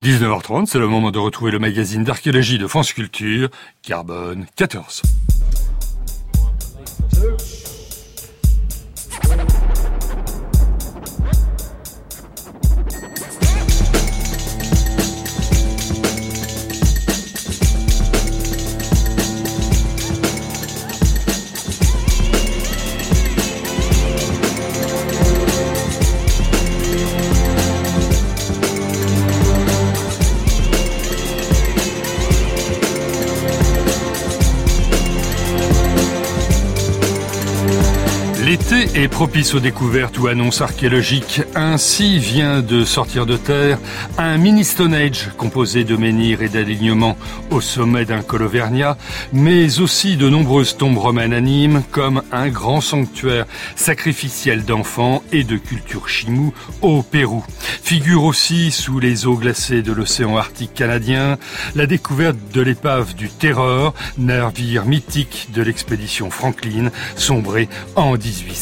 19h30, c'est le moment de retrouver le magazine d'archéologie de France Culture, Carbone 14. L'été est propice aux découvertes ou annonces archéologiques. Ainsi vient de sortir de terre un mini Stone Age composé de menhirs et d'alignements au sommet d'un col auvergnat, mais aussi de nombreuses tombes romaines à Nîmes, comme un grand sanctuaire sacrificiel d'enfants et de culture chimou au Pérou. Figure aussi sous les eaux glacées de l'océan Arctique canadien la découverte de l'épave du Terror, navire mythique de l'expédition Franklin, sombré en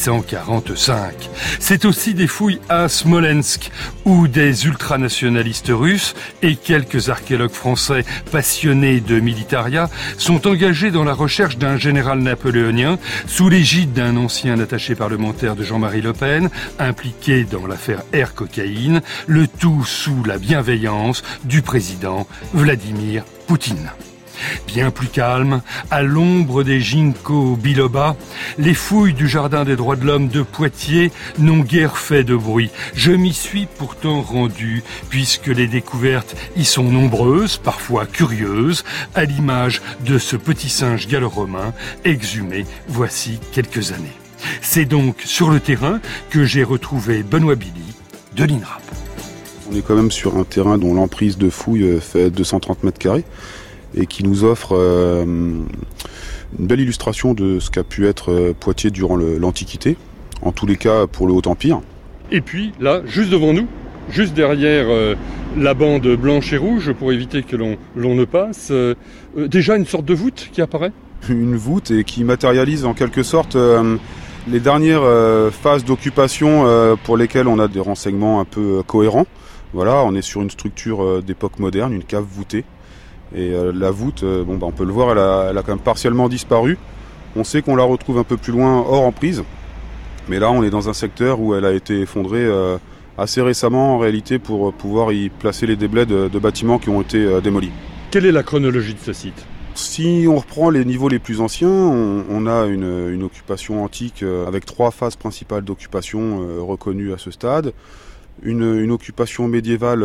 1845. C'est aussi des fouilles à Smolensk, où des ultranationalistes russes et quelques archéologues français passionnés de militaria sont engagés dans la recherche d'un général napoléonien sous l'égide d'un ancien attaché parlementaire de Jean-Marie Le Pen, impliqué dans l'affaire Air Cocaïne, le tout sous la bienveillance du président Vladimir Poutine. Bien plus calme, à l'ombre des ginkgo biloba, les fouilles du Jardin des droits de l'homme de Poitiers n'ont guère fait de bruit. Je m'y suis pourtant rendu, puisque les découvertes y sont nombreuses, parfois curieuses, à l'image de ce petit singe gallo-romain exhumé voici quelques années. C'est donc sur le terrain que j'ai retrouvé Benoît Billy de l'INRAP. On est quand même sur un terrain dont l'emprise de fouilles fait 230 mètres carrés. Et qui nous offre une belle illustration de ce qu'a pu être Poitiers durant l'Antiquité, en tous les cas pour le Haut-Empire. Et puis là, juste devant nous, juste derrière la bande blanche et rouge, pour éviter que l'on ne passe, déjà une sorte de voûte qui apparaît. Une voûte et qui matérialise en quelque sorte les dernières phases d'occupation pour lesquelles on a des renseignements un peu cohérents. Voilà, on est sur une structure d'époque moderne, une cave voûtée. Et la voûte, on peut le voir, elle a quand même partiellement disparu. On sait qu'on la retrouve un peu plus loin hors emprise. Mais là, on est dans un secteur où elle a été effondrée assez récemment, en réalité, pour pouvoir y placer les déblais de bâtiments qui ont été démolis. Quelle est la chronologie de ce site ? Si on reprend les niveaux les plus anciens, on a une occupation antique avec 3 phases principales d'occupation reconnues à ce stade. Une occupation médiévale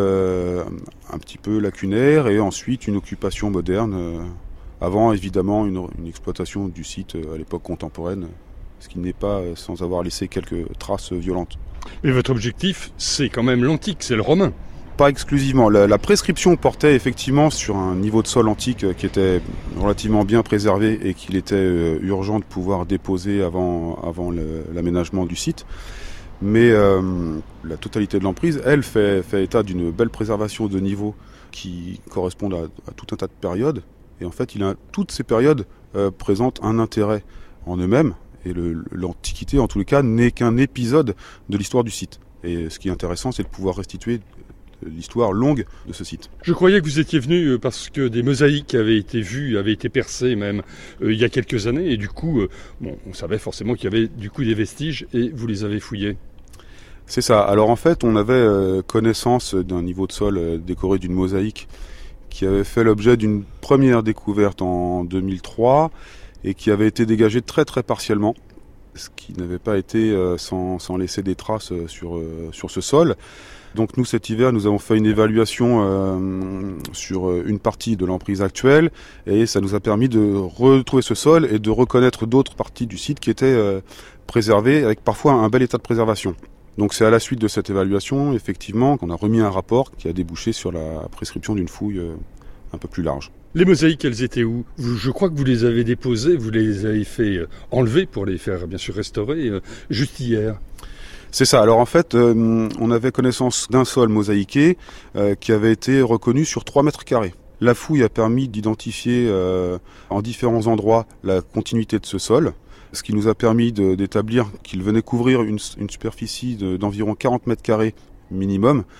un petit peu lacunaire et ensuite une occupation moderne avant évidemment une exploitation du site à l'époque contemporaine, ce qui n'est pas sans avoir laissé quelques traces violentes. Mais votre objectif, c'est quand même l'antique, c'est le romain. Pas exclusivement. La prescription portait effectivement sur un niveau de sol antique qui était relativement bien préservé et qu'il était urgent de pouvoir déposer avant l'aménagement du site. Mais la totalité de l'emprise, elle, fait état d'une belle préservation de niveaux qui correspondent à tout un tas de périodes. Et en fait, toutes ces périodes présentent un intérêt en eux-mêmes. Et l'Antiquité, en tous les cas, n'est qu'un épisode de l'histoire du site. Et ce qui est intéressant, c'est de pouvoir restituer l'histoire longue de ce site. Je croyais que vous étiez venu parce que des mosaïques avaient été vues, avaient été percées même il y a quelques années. Et du coup, on savait forcément qu'il y avait du coup des vestiges et vous les avez fouillés. C'est ça. Alors en fait, on avait connaissance d'un niveau de sol décoré d'une mosaïque qui avait fait l'objet d'une première découverte en 2003 et qui avait été dégagée très très partiellement, ce qui n'avait pas été sans laisser des traces sur ce sol. Donc nous, cet hiver, nous avons fait une évaluation sur une partie de l'emprise actuelle et ça nous a permis de retrouver ce sol et de reconnaître d'autres parties du site qui étaient préservées avec parfois un bel état de préservation. Donc c'est à la suite de cette évaluation, effectivement, qu'on a remis un rapport qui a débouché sur la prescription d'une fouille un peu plus large. Les mosaïques, elles étaient où ? Je crois que vous les avez déposées, vous les avez fait enlever pour les faire bien sûr restaurer juste hier. C'est ça. Alors en fait, on avait connaissance d'un sol mosaïqué qui avait été reconnu sur 3 mètres carrés. La fouille a permis d'identifier en différents endroits la continuité de ce sol, ce qui nous a permis d'établir qu'il venait couvrir une superficie d'environ 40 mètres carrés minimum,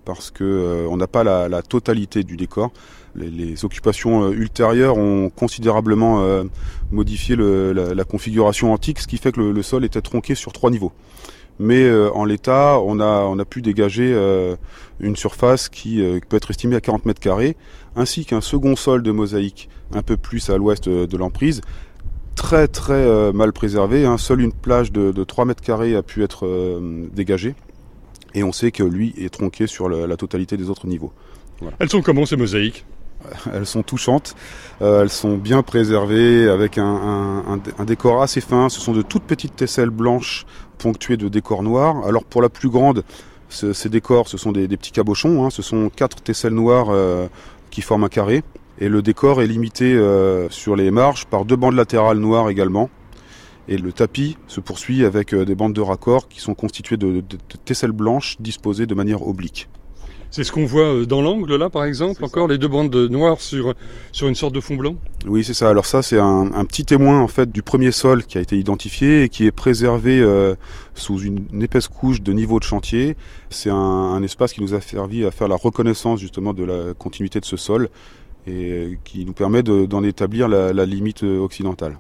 parce que on n'a pas la totalité du décor. Les occupations ultérieures ont considérablement modifié la configuration antique, ce qui fait que le sol était tronqué sur 3 niveaux. Mais en l'état, on a pu dégager une surface qui peut être estimée à 40 mètres carrés, ainsi qu'un second sol de mosaïque un peu plus à l'ouest de l'emprise, très très mal préservé. Seule une plage de 3 mètres carrés a pu être dégagée, et on sait que lui est tronqué sur la totalité des autres niveaux. Voilà. Elles sont comment ces mosaïques ? Elles sont touchantes, elles sont bien préservées avec un décor assez fin. Ce sont de toutes petites tesselles blanches ponctuées de décors noirs. Alors pour la plus grande, ces décors, ce sont des petits cabochons. Ce sont 4 tesselles noires qui forment un carré. Et le décor est limité sur les marches par 2 bandes latérales noires également. Et le tapis se poursuit avec des bandes de raccord qui sont constituées de tesselles blanches disposées de manière oblique. C'est ce qu'on voit dans l'angle là par exemple, c'est encore ça. Les 2 bandes noires sur une sorte de fond blanc. Oui, c'est ça. Alors ça, c'est un petit témoin en fait du premier sol qui a été identifié et qui est préservé sous une épaisse couche de niveau de chantier. C'est un espace qui nous a servi à faire la reconnaissance justement de la continuité de ce sol et qui nous permet d'en établir la limite occidentale.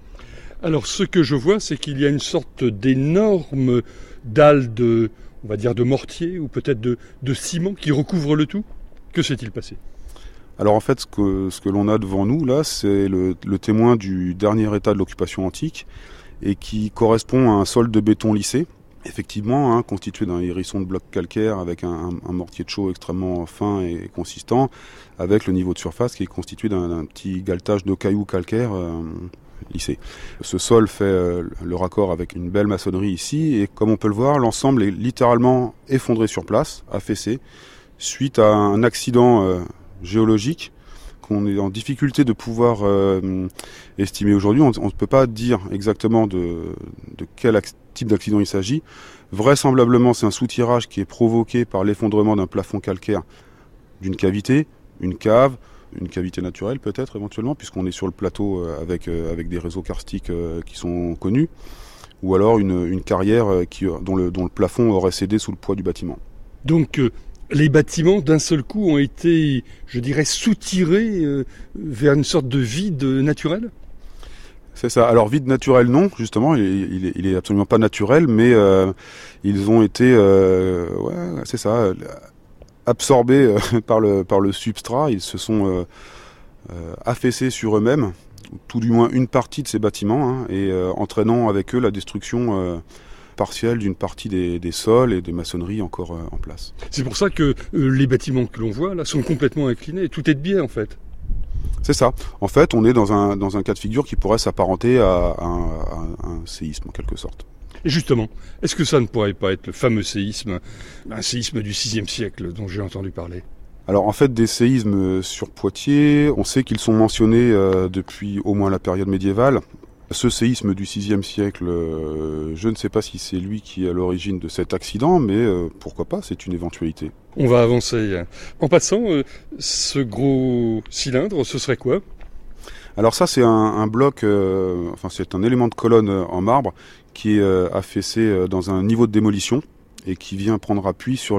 Alors ce que je vois, c'est qu'il y a une sorte d'énorme dalle on va dire de mortier ou peut-être de ciment qui recouvre le tout. Que s'est-il passé ? Alors en fait, ce que l'on a devant nous là, c'est le témoin du dernier état de l'occupation antique et qui correspond à un sol de béton lissé, effectivement constitué d'un hérisson de blocs calcaires avec un mortier de chaux extrêmement fin et consistant, avec le niveau de surface qui est constitué d'un petit galetage de cailloux calcaires lissé. Ce sol fait le raccord avec une belle maçonnerie ici et comme on peut le voir, l'ensemble est littéralement effondré sur place, affaissé, suite à un accident géologique qu'on est en difficulté de pouvoir estimer aujourd'hui. On ne peut pas dire exactement de quel type d'accident il s'agit. Vraisemblablement, c'est un soutirage qui est provoqué par l'effondrement d'un plafond calcaire d'une cavité, une cave, une cavité naturelle peut-être éventuellement, puisqu'on est sur le plateau avec des réseaux karstiques qui sont connus, ou alors une carrière dont le plafond aurait cédé sous le poids du bâtiment. Donc les bâtiments d'un seul coup ont été, je dirais, soutirés vers une sorte de vide naturel ? C'est ça. Alors vide naturel non, justement, il est absolument pas naturel, mais ils ont été, c'est ça, absorbés par le substrat. Ils se sont affaissés sur eux-mêmes, tout du moins une partie de ces bâtiments, et entraînant avec eux la destruction partielle d'une partie des sols et des maçonneries encore en place. C'est pour ça que les bâtiments que l'on voit là sont complètement inclinés. Tout est de biais en fait. C'est ça. En fait, on est dans un cas de figure qui pourrait s'apparenter à un séisme en quelque sorte. Et justement, est-ce que ça ne pourrait pas être le fameux séisme, un séisme du VIe siècle dont j'ai entendu parler ? Alors en fait, des séismes sur Poitiers, on sait qu'ils sont mentionnés depuis au moins la période médiévale. Ce séisme du VIe siècle, je ne sais pas si c'est lui qui est à l'origine de cet accident, mais pourquoi pas, c'est une éventualité. On va avancer. En passant, ce gros cylindre, ce serait quoi ? Alors ça, c'est un bloc, c'est un élément de colonne en marbre qui est affaissé dans un niveau de démolition et qui vient prendre appui sur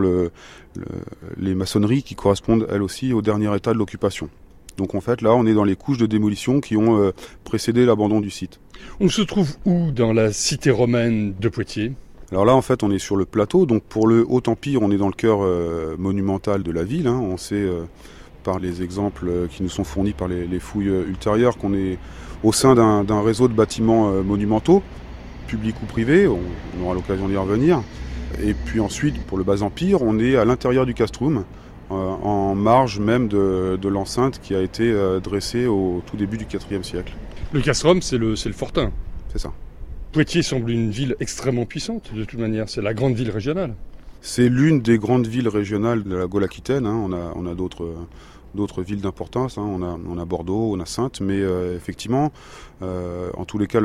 les maçonneries qui correspondent elles aussi au dernier état de l'occupation. Donc en fait là on est dans les couches de démolition qui ont précédé l'abandon du site. On se trouve où dans la cité romaine de Poitiers ? Alors là en fait on est sur le plateau, donc pour le Haut-Empire on est dans le cœur monumental de la ville. On sait par les exemples qui nous sont fournis par les fouilles ultérieures qu'on est au sein d'un réseau de bâtiments monumentaux, publics ou privés, on aura l'occasion d'y revenir. Et puis ensuite pour le Bas-Empire on est à l'intérieur du castrum, en marge même de l'enceinte qui a été dressée au tout début du IVe siècle. Le castrum, c'est le fortin. C'est ça. Poitiers semble une ville extrêmement puissante, de toute manière. C'est la grande ville régionale. C'est l'une des grandes villes régionales de la Gaule aquitaine. On a d'autres villes d'importance. On a Bordeaux, on a Saintes, mais effectivement, en tous les cas,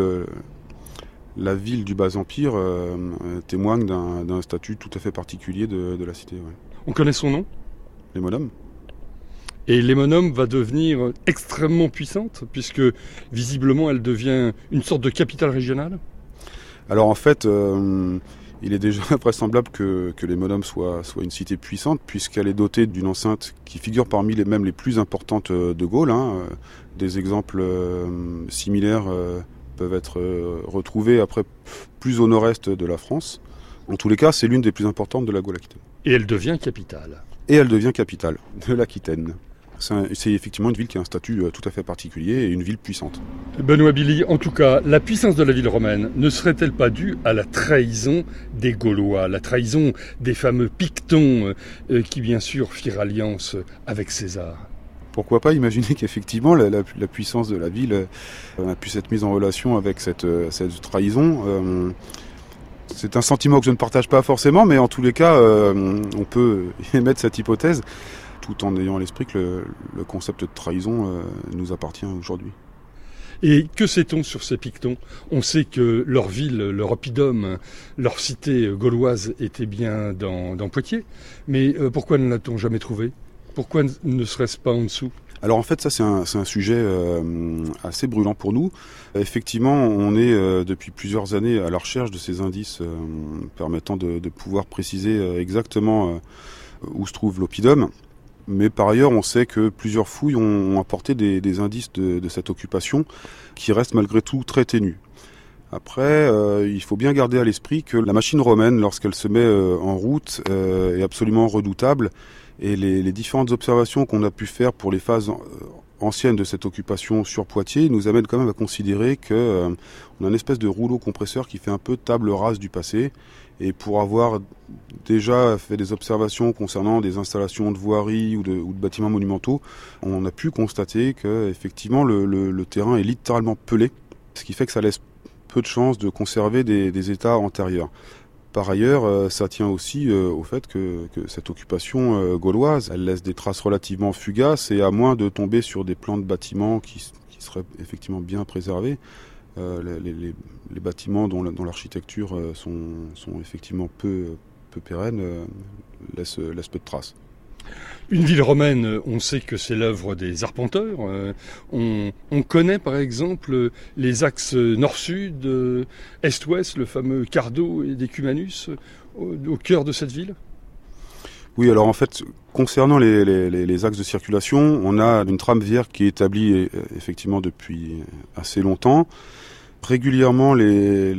la ville du Bas-Empire témoigne d'un statut tout à fait particulier de la cité. Ouais. On connaît son nom ? Lémonum. Et Lémonum va devenir extrêmement puissante, puisque visiblement elle devient une sorte de capitale régionale ? Alors en fait, Il est déjà vraisemblable que les Monomes soit une cité puissante, puisqu'elle est dotée d'une enceinte qui figure parmi les plus importantes de Gaule. Des exemples similaires peuvent être retrouvés après plus au nord-est de la France. En tous les cas, c'est l'une des plus importantes de la Gaule-Aquitaine. Et elle devient capitale. Et elle devient capitale de l'Aquitaine. C'est effectivement une ville qui a un statut tout à fait particulier et une ville puissante. Benoît Billy, en tout cas, la puissance de la ville romaine ne serait-elle pas due à la trahison des Gaulois, la trahison des fameux Pictons qui bien sûr firent alliance avec César? Pourquoi pas imaginer qu'effectivement la puissance de la ville a pu être mise en relation avec cette trahison. C'est un sentiment que je ne partage pas forcément, mais en tous les cas, on peut émettre cette hypothèse, tout en ayant à l'esprit que le concept de trahison nous appartient aujourd'hui. Et que sait-on sur ces Pictons? On sait que leur ville, leur oppidum, leur cité gauloise était bien dans Poitiers, mais pourquoi ne l'a-t-on jamais trouvé? Pourquoi ne serait-ce pas en dessous? Alors en fait, ça c'est un sujet assez brûlant pour nous. Effectivement, on est depuis plusieurs années à la recherche de ces indices permettant de pouvoir préciser exactement où se trouve l'oppidum. Mais par ailleurs, on sait que plusieurs fouilles ont apporté des indices de cette occupation qui restent malgré tout très ténus. Après, il faut bien garder à l'esprit que la machine romaine, lorsqu'elle se met en route, est absolument redoutable. Et les différentes observations qu'on a pu faire pour les phases anciennes de cette occupation sur Poitiers nous amènent quand même à considérer qu'on a une espèce de rouleau compresseur qui fait un peu table rase du passé. Et pour avoir déjà fait des observations concernant des installations de voiries ou de bâtiments monumentaux, on a pu constater que effectivement le terrain est littéralement pelé, ce qui fait que ça laisse peu de chances de conserver des états antérieurs. Par ailleurs, ça tient aussi au fait que cette occupation gauloise, elle laisse des traces relativement fugaces et à moins de tomber sur des plans de bâtiments qui seraient effectivement bien préservés, les bâtiments dont l'architecture sont effectivement peu pérennes laissent peu de traces. Une ville romaine, on sait que c'est l'œuvre des arpenteurs. On connaît par exemple les axes nord-sud, est-ouest, le fameux Cardo et Decumanus au cœur de cette ville. Oui, alors en fait, concernant les axes de circulation, on a une trame viaire qui est établie effectivement depuis assez longtemps. Régulièrement, les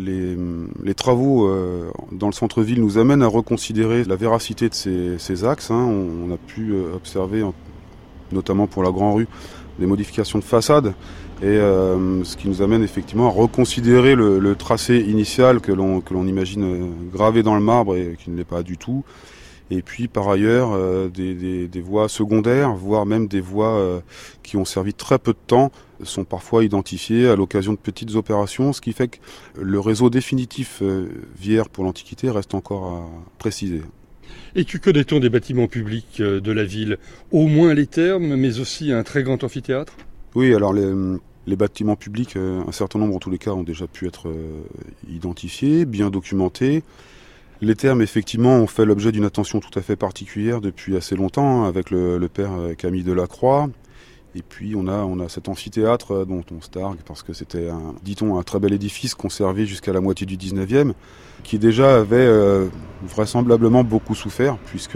travaux dans le centre-ville nous amènent à reconsidérer la véracité de ces axes. On a pu observer, notamment pour la Grand Rue, des modifications de façade, et ce qui nous amène effectivement à reconsidérer le tracé initial que l'on imagine gravé dans le marbre et qui ne l'est pas du tout. Et puis par ailleurs des voies secondaires, voire même des voies qui ont servi très peu de temps, sont parfois identifiées à l'occasion de petites opérations, ce qui fait que le réseau définitif viaire pour l'Antiquité reste encore à préciser. Et que connaît-on des bâtiments publics de la ville? Au moins les thermes, mais aussi un très grand amphithéâtre? Oui, alors les bâtiments publics, un certain nombre en tous les cas, ont déjà pu être identifiés, bien documentés. Les thermes, effectivement, ont fait l'objet d'une attention tout à fait particulière depuis assez longtemps, avec le père Camille Delacroix. Et puis on a cet amphithéâtre dont on se targue parce que c'était un très bel édifice conservé jusqu'à la moitié du 19e, qui déjà avait vraisemblablement beaucoup souffert, puisque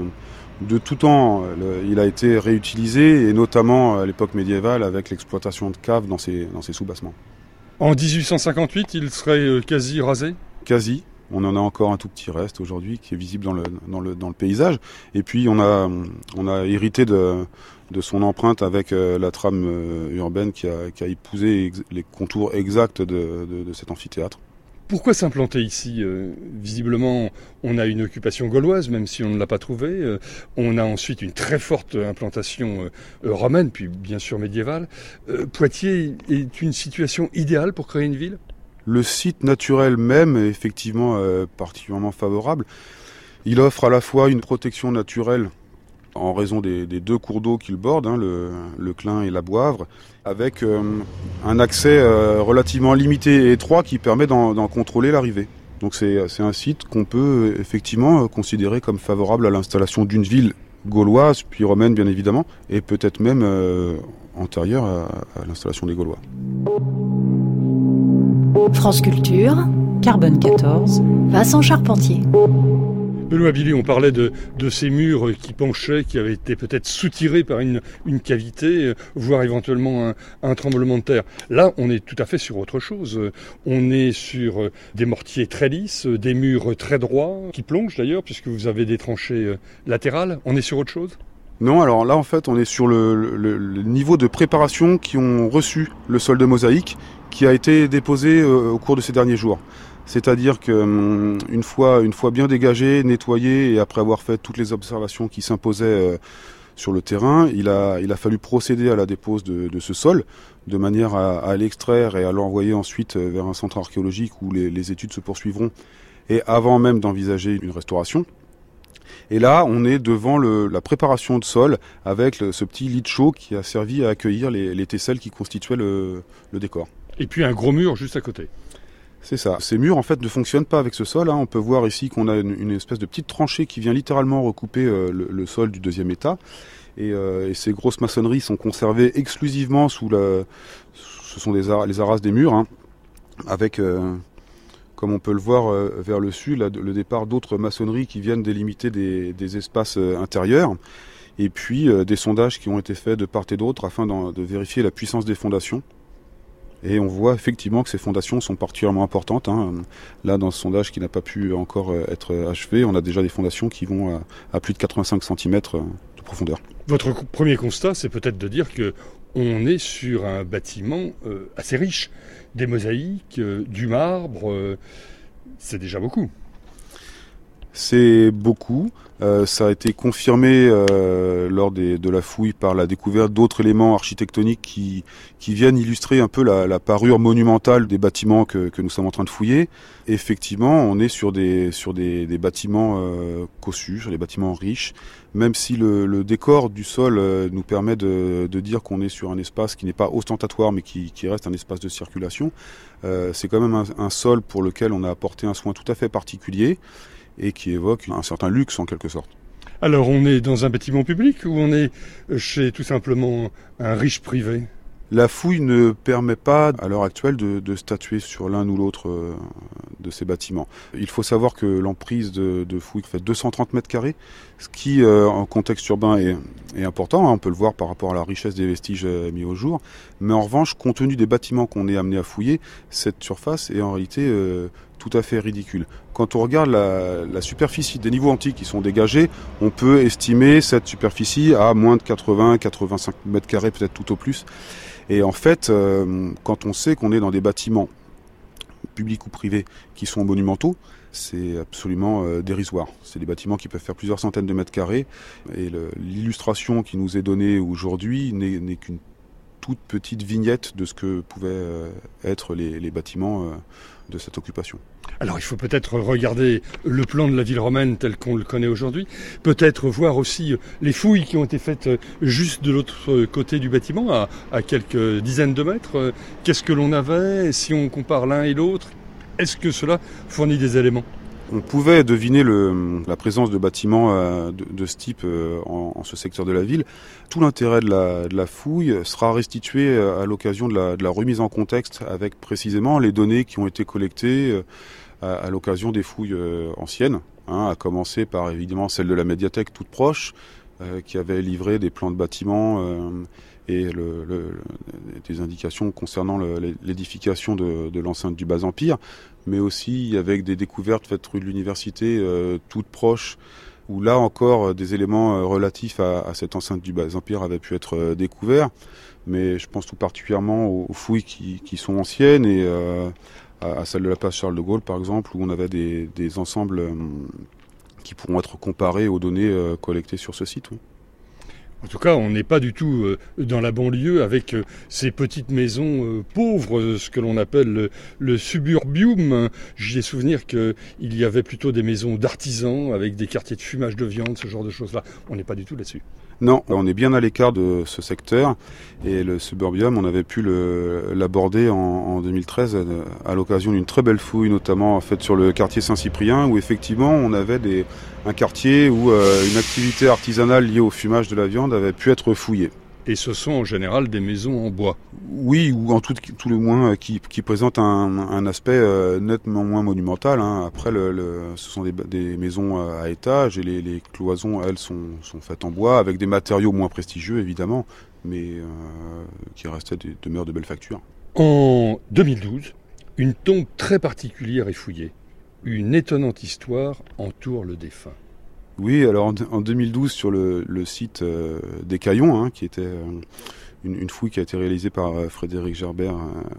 de tout temps il a été réutilisé, et notamment à l'époque médiévale avec l'exploitation de caves dans ses sous-bassements. En 1858, il serait quasi rasé? Quasi. On en a encore un tout petit reste aujourd'hui qui est visible dans le paysage. Et puis on a hérité de son empreinte avec la trame urbaine qui a épousé les contours exacts de cet amphithéâtre. Pourquoi s'implanter ici? Visiblement, on a une occupation gauloise, même si on ne l'a pas trouvée. On a ensuite une très forte implantation romaine, puis bien sûr médiévale. Poitiers est une situation idéale pour créer une ville? Le site naturel même est effectivement particulièrement favorable. Il offre à la fois une protection naturelle en raison des deux cours d'eau qui le bordent, le Clin et la Boivre, avec un accès relativement limité et étroit qui permet d'en contrôler l'arrivée. Donc c'est un site qu'on peut effectivement considérer comme favorable à l'installation d'une ville gauloise, puis romaine bien évidemment, et peut-être même antérieure à l'installation des Gaulois. France Culture, Carbone 14, Vincent Charpentier. Benoît Billy, on parlait de ces murs qui penchaient, qui avaient été peut-être soutirés par une cavité, voire éventuellement un tremblement de terre. Là, on est tout à fait sur autre chose. On est sur des mortiers très lisses, des murs très droits, qui plongent d'ailleurs, puisque vous avez des tranchées latérales. On est sur autre chose ? Non, alors là en fait on est sur le niveau de préparation qui ont reçu le sol de mosaïque qui a été déposé au cours de ces derniers jours. C'est-à-dire que une fois bien dégagé, nettoyé et après avoir fait toutes les observations qui s'imposaient sur le terrain, il a fallu procéder à la dépose de ce sol de manière à l'extraire et à l'envoyer ensuite vers un centre archéologique où les études se poursuivront et avant même d'envisager une restauration. Et là, on est devant la préparation de sol avec ce petit lit de chaux qui a servi à accueillir les tesselles qui constituaient le décor. Et puis un gros mur juste à côté. C'est ça. Ces murs, en fait, ne fonctionnent pas avec ce sol. On peut voir ici qu'on a une espèce de petite tranchée qui vient littéralement recouper le sol du deuxième état. Et ces grosses maçonneries sont conservées exclusivement ce sont les arrases des murs, avec, comme on peut le voir vers le sud, le départ d'autres maçonneries qui viennent délimiter des espaces intérieurs. Et puis des sondages qui ont été faits de part et d'autre afin de vérifier la puissance des fondations. Et on voit effectivement que ces fondations sont particulièrement importantes. Là, dans ce sondage qui n'a pas pu encore être achevé, on a déjà des fondations qui vont à plus de 85 cm de profondeur. Votre premier constat, c'est peut-être de dire que on est sur un bâtiment assez riche. Des mosaïques, du marbre, c'est déjà beaucoup. C'est beaucoup. Ça a été confirmé lors de la fouille par la découverte d'autres éléments architectoniques qui viennent illustrer un peu la parure monumentale des bâtiments que nous sommes en train de fouiller. Effectivement, on est sur des bâtiments cossus, sur des bâtiments riches, même si le décor du sol nous permet de dire qu'on est sur un espace qui n'est pas ostentatoire mais qui reste un espace de circulation. C'est quand même un sol pour lequel on a apporté un soin tout à fait particulier et qui évoque un certain luxe en quelque sorte. Alors on est dans un bâtiment public ou on est chez tout simplement un riche privé ? La fouille ne permet pas à l'heure actuelle de statuer sur l'un ou l'autre de ces bâtiments. Il faut savoir que l'emprise de fouille fait 230 mètres carrés, ce qui en contexte urbain est important, on peut le voir par rapport à la richesse des vestiges mis au jour, mais en revanche, compte tenu des bâtiments qu'on est amené à fouiller, cette surface est en réalité tout à fait ridicule. Quand on regarde la superficie des niveaux antiques qui sont dégagés, on peut estimer cette superficie à moins de 80-85 mètres carrés, peut-être tout au plus. Et en fait, quand on sait qu'on est dans des bâtiments publics ou privés qui sont monumentaux, c'est absolument dérisoire. C'est des bâtiments qui peuvent faire plusieurs centaines de mètres carrés. Et l'illustration qui nous est donnée aujourd'hui n'est qu'une toute petite vignette de ce que pouvaient être les bâtiments de cette occupation. Alors il faut peut-être regarder le plan de la ville romaine tel qu'on le connaît aujourd'hui, peut-être voir aussi les fouilles qui ont été faites juste de l'autre côté du bâtiment, à quelques dizaines de mètres. Qu'est-ce que l'on avait si on compare l'un et l'autre? Est-ce que cela fournit des éléments? On pouvait deviner la présence de bâtiments de ce type en ce secteur de la ville. Tout l'intérêt de la fouille sera restitué à l'occasion de la remise en contexte avec précisément les données qui ont été collectées à l'occasion des fouilles anciennes, à commencer par évidemment celle de la médiathèque toute proche, qui avait livré des plans de bâtiments et des indications concernant l'édification de l'enceinte du Bas-Empire, mais aussi avec des découvertes faites rue de l'Université toutes proches, où là encore des éléments relatifs à cette enceinte du Bas-Empire avaient pu être découverts, mais je pense tout particulièrement aux fouilles qui sont anciennes et à celle de la place Charles de Gaulle par exemple, où on avait des ensembles qui pourront être comparés aux données collectées sur ce site. Oui. En tout cas, on n'est pas du tout dans la banlieue avec ces petites maisons pauvres, ce que l'on appelle le suburbium. J'ai souvenir qu'il y avait plutôt des maisons d'artisans avec des quartiers de fumage de viande, ce genre de choses-là. On n'est pas du tout là-dessus. Non, on est bien à l'écart de ce secteur et le suburbium, on avait pu l'aborder en 2013 à l'occasion d'une très belle fouille, notamment faite sur le quartier Saint-Cyprien, où effectivement on avait un quartier où une activité artisanale liée au fumage de la viande avait pu être fouillée. Et ce sont en général des maisons en bois. Oui, ou en tout le moins qui présentent un aspect nettement moins monumental. Hein. Après, ce sont des maisons à étages et les cloisons, elles, sont faites en bois avec des matériaux moins prestigieux, évidemment, mais qui restaient demeurent de belles factures. En 2012, une tombe très particulière est fouillée. Une étonnante histoire entoure le défunt. Oui, alors en 2012, sur le site des Caillons, hein, qui était une fouille qui a été réalisée par Frédéric Gerbert,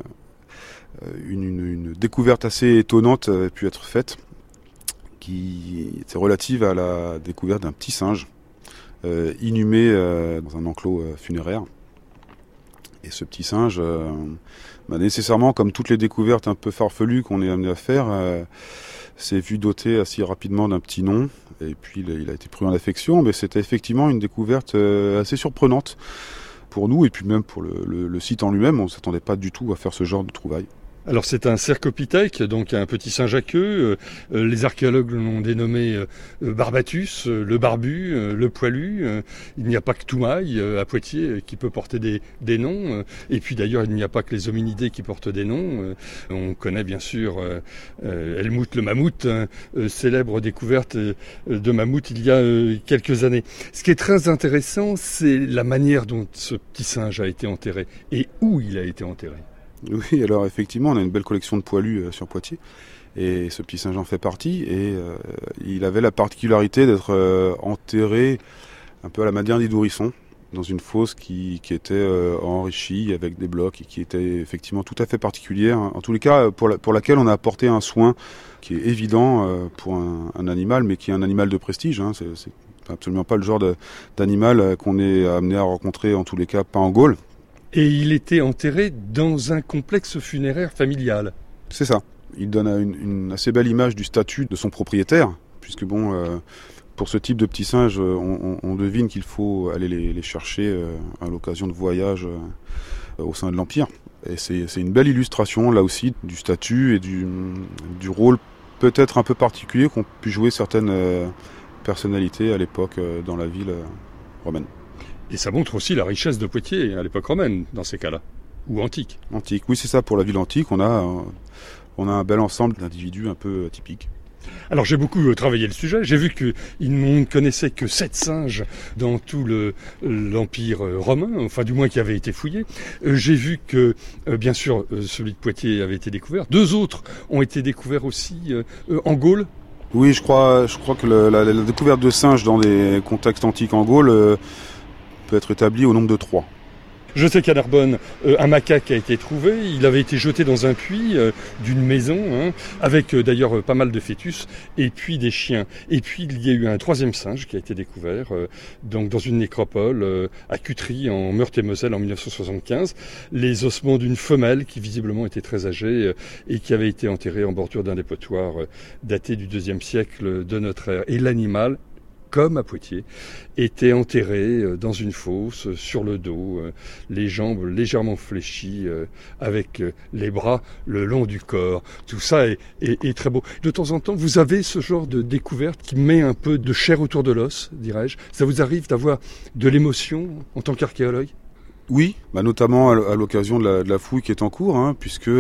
une découverte assez étonnante avait pu être faite, qui était relative à la découverte d'un petit singe inhumé dans un enclos funéraire. Et ce petit singe, nécessairement, comme toutes les découvertes un peu farfelues qu'on est amené à faire, s'est vu doté assez rapidement d'un petit nom. Et puis il a été pris en affection, mais c'était effectivement une découverte assez surprenante pour nous et puis même pour le site en lui-même. On ne s'attendait pas du tout à faire ce genre de trouvailles. Alors c'est un cercopithèque, donc un petit singe à queue. Les archéologues l'ont dénommé Barbatus, le barbu, le poilu. Il n'y a pas que Toumaï à Poitiers qui peut porter des noms. Et puis d'ailleurs il n'y a pas que les hominidés qui portent des noms. On connaît bien sûr Helmut le mammouth, célèbre découverte de mammouth il y a quelques années. Ce qui est très intéressant, c'est la manière dont ce petit singe a été enterré et où il a été enterré. Oui, alors effectivement, on a une belle collection de poilus sur Poitiers, et ce petit singe en fait partie, et il avait la particularité d'être enterré un peu à la manière d'Idourisson, dans une fosse qui était enrichie avec des blocs et qui était effectivement tout à fait particulière, en tous les cas pour laquelle on a apporté un soin qui est évident pour un animal, mais qui est un animal de prestige, hein. C'est absolument pas le genre d'animal qu'on est amené à rencontrer, en tous les cas pas en Gaule. Et il était enterré dans un complexe funéraire familial. C'est ça. Il donne une assez belle image du statut de son propriétaire, puisque pour ce type de petits singes, on devine qu'il faut aller les chercher à l'occasion de voyages au sein de l'Empire. Et c'est une belle illustration, là aussi, du statut et du rôle peut-être un peu particulier qu'ont pu jouer certaines personnalités à l'époque dans la ville romaine. Et ça montre aussi la richesse de Poitiers à l'époque romaine, dans ces cas-là, ou antique. Antique, oui, c'est ça. Pour la ville antique, on a un bel ensemble d'individus un peu atypiques. Alors j'ai beaucoup travaillé le sujet, j'ai vu qu'on ne connaissait que 7 singes dans tout l'Empire romain, enfin du moins qui avait été fouillé. J'ai vu que, bien sûr, celui de Poitiers avait été découvert. 2 autres ont été découverts aussi en Gaule. Oui, je crois que la découverte de singes dans des contextes antiques en Gaule peut être établie au nombre de 3. Je sais qu'à Narbonne, un macaque a été trouvé. Il avait été jeté dans un puits d'une maison, hein, avec d'ailleurs pas mal de fœtus, et puis des chiens. Et puis il y a eu un 3e singe qui a été découvert donc dans une nécropole à Cutry, en Meurthe-et-Moselle, en 1975. Les ossements d'une femelle qui visiblement était très âgée et qui avait été enterrée en bordure d'un dépotoir daté du IIe siècle de notre ère. Et l'animal, comme à Poitiers, était enterré dans une fosse, sur le dos, les jambes légèrement fléchies, avec les bras le long du corps. Tout ça est très beau. De temps en temps, vous avez ce genre de découverte qui met un peu de chair autour de l'os, dirais-je. Ça vous arrive d'avoir de l'émotion en tant qu'archéologue ? Oui, notamment à l'occasion de la fouille qui est en cours, hein, puisque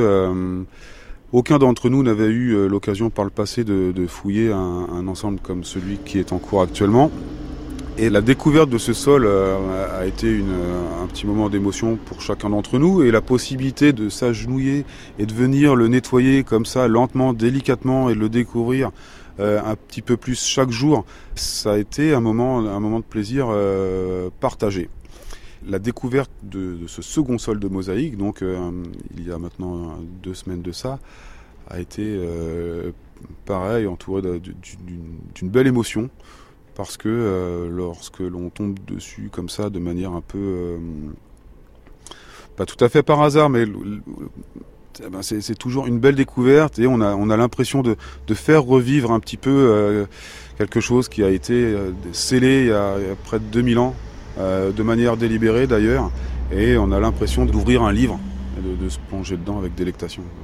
aucun d'entre nous n'avait eu l'occasion par le passé de fouiller un ensemble comme celui qui est en cours actuellement. Et la découverte de ce sol a été un petit moment d'émotion pour chacun d'entre nous. Et la possibilité de s'agenouiller et de venir le nettoyer comme ça, lentement, délicatement, et de le découvrir un petit peu plus chaque jour, ça a été un moment de plaisir partagé. La découverte de ce second sol de mosaïque, donc il y a maintenant 2 semaines de ça, a été pareil, entouré d'une belle émotion, parce que lorsque l'on tombe dessus comme ça, de manière un peu, pas tout à fait par hasard, mais c'est toujours une belle découverte, et on a l'impression de faire revivre un petit peu quelque chose qui a été scellé il y a près de 2000 ans. De manière délibérée d'ailleurs, et on a l'impression d'ouvrir un livre et de se plonger dedans avec délectation.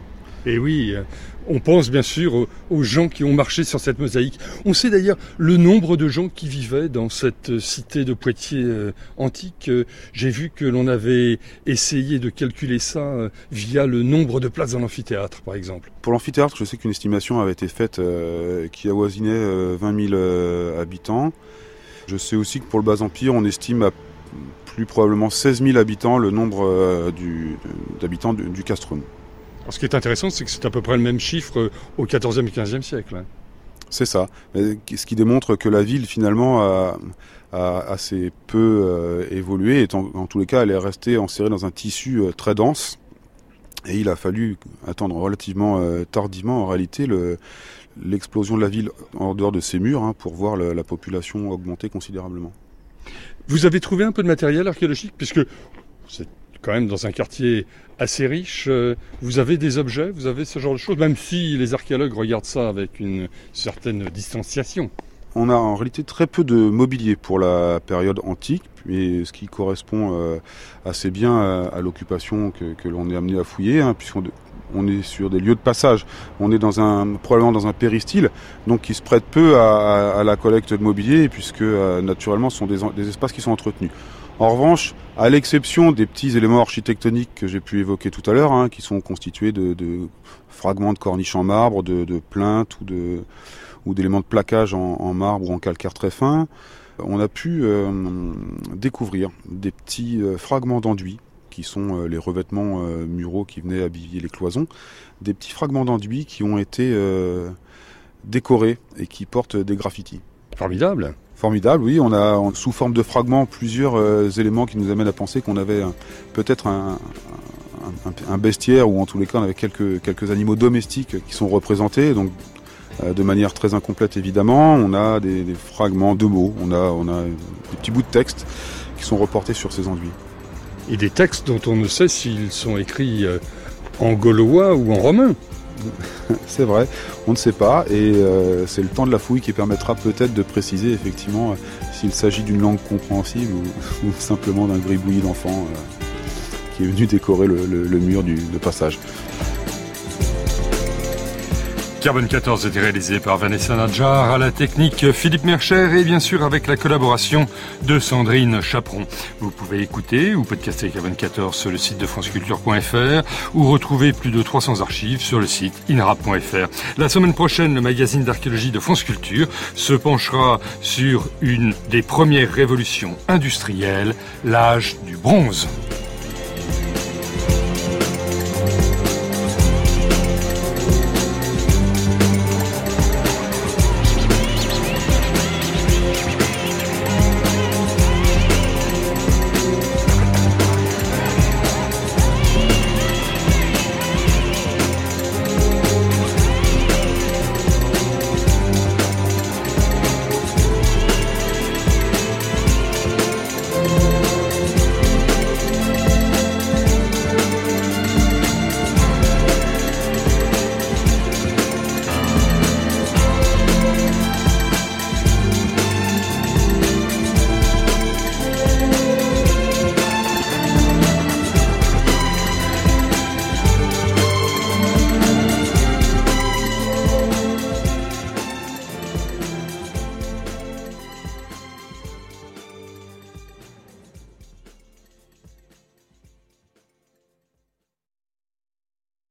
Et oui, on pense bien sûr aux gens qui ont marché sur cette mosaïque. On sait d'ailleurs le nombre de gens qui vivaient dans cette cité de Poitiers antique. J'ai vu que l'on avait essayé de calculer ça via le nombre de places dans l'amphithéâtre, par exemple. Pour l'amphithéâtre, je sais qu'une estimation avait été faite qui avoisinait 20 000 habitants. Je sais aussi que pour le Bas-Empire, on estime à plus probablement 16 000 habitants le nombre d'habitants du castrum. Alors, ce qui est intéressant, c'est que c'est à peu près le même chiffre au XIVe et XVe siècle. C'est ça. Ce qui démontre que la ville, finalement, a assez peu évolué. Et en tous les cas, elle est restée enserrée dans un tissu très dense. Et il a fallu attendre relativement tardivement, en réalité, l'explosion de la ville en dehors de ses murs pour voir la population augmenter considérablement. Vous avez trouvé un peu de matériel archéologique, puisque c'est quand même dans un quartier assez riche. Vous avez des objets, vous avez ce genre de choses, même si les archéologues regardent ça avec une certaine distanciation. On a en réalité très peu de mobilier pour la période antique, mais ce qui correspond assez bien à l'occupation que l'on est amené à fouiller, puisqu'on est sur des lieux de passage. On est probablement dans un péristyle, donc qui se prête peu à la collecte de mobilier, puisque naturellement ce sont des espaces qui sont entretenus. En revanche, à l'exception des petits éléments architectoniques que j'ai pu évoquer tout à l'heure, qui sont constitués de fragments de corniches en marbre, de plinthes ou d'éléments de plaquage en marbre ou en calcaire très fin, on a pu découvrir des petits fragments d'enduit, qui sont les revêtements muraux qui venaient habiller les cloisons, des petits fragments d'enduit qui ont été décorés et qui portent des graffitis. Formidable. Formidable, oui. On a sous forme de fragments plusieurs éléments qui nous amènent à penser qu'on avait peut-être un bestiaire, ou en tous les cas on avait quelques animaux domestiques qui sont représentés, donc de manière très incomplète évidemment. On a des fragments de mots, on a des petits bouts de texte qui sont reportés sur ces enduits. Et des textes dont on ne sait s'ils sont écrits en gaulois ou en romain. C'est vrai, on ne sait pas, et c'est le temps de la fouille qui permettra peut-être de préciser effectivement s'il s'agit d'une langue compréhensible ou simplement d'un gribouillis d'enfant qui est venu décorer le mur de passage. Carbone 14 était réalisé par Vanessa Nadjar, à la technique Philippe Mercher et bien sûr avec la collaboration de Sandrine Chaperon. Vous pouvez écouter ou podcaster Carbone 14 sur le site de franceculture.fr ou retrouver plus de 300 archives sur le site inrap.fr. La semaine prochaine, le magazine d'archéologie de France Culture se penchera sur une des premières révolutions industrielles, l'âge du bronze.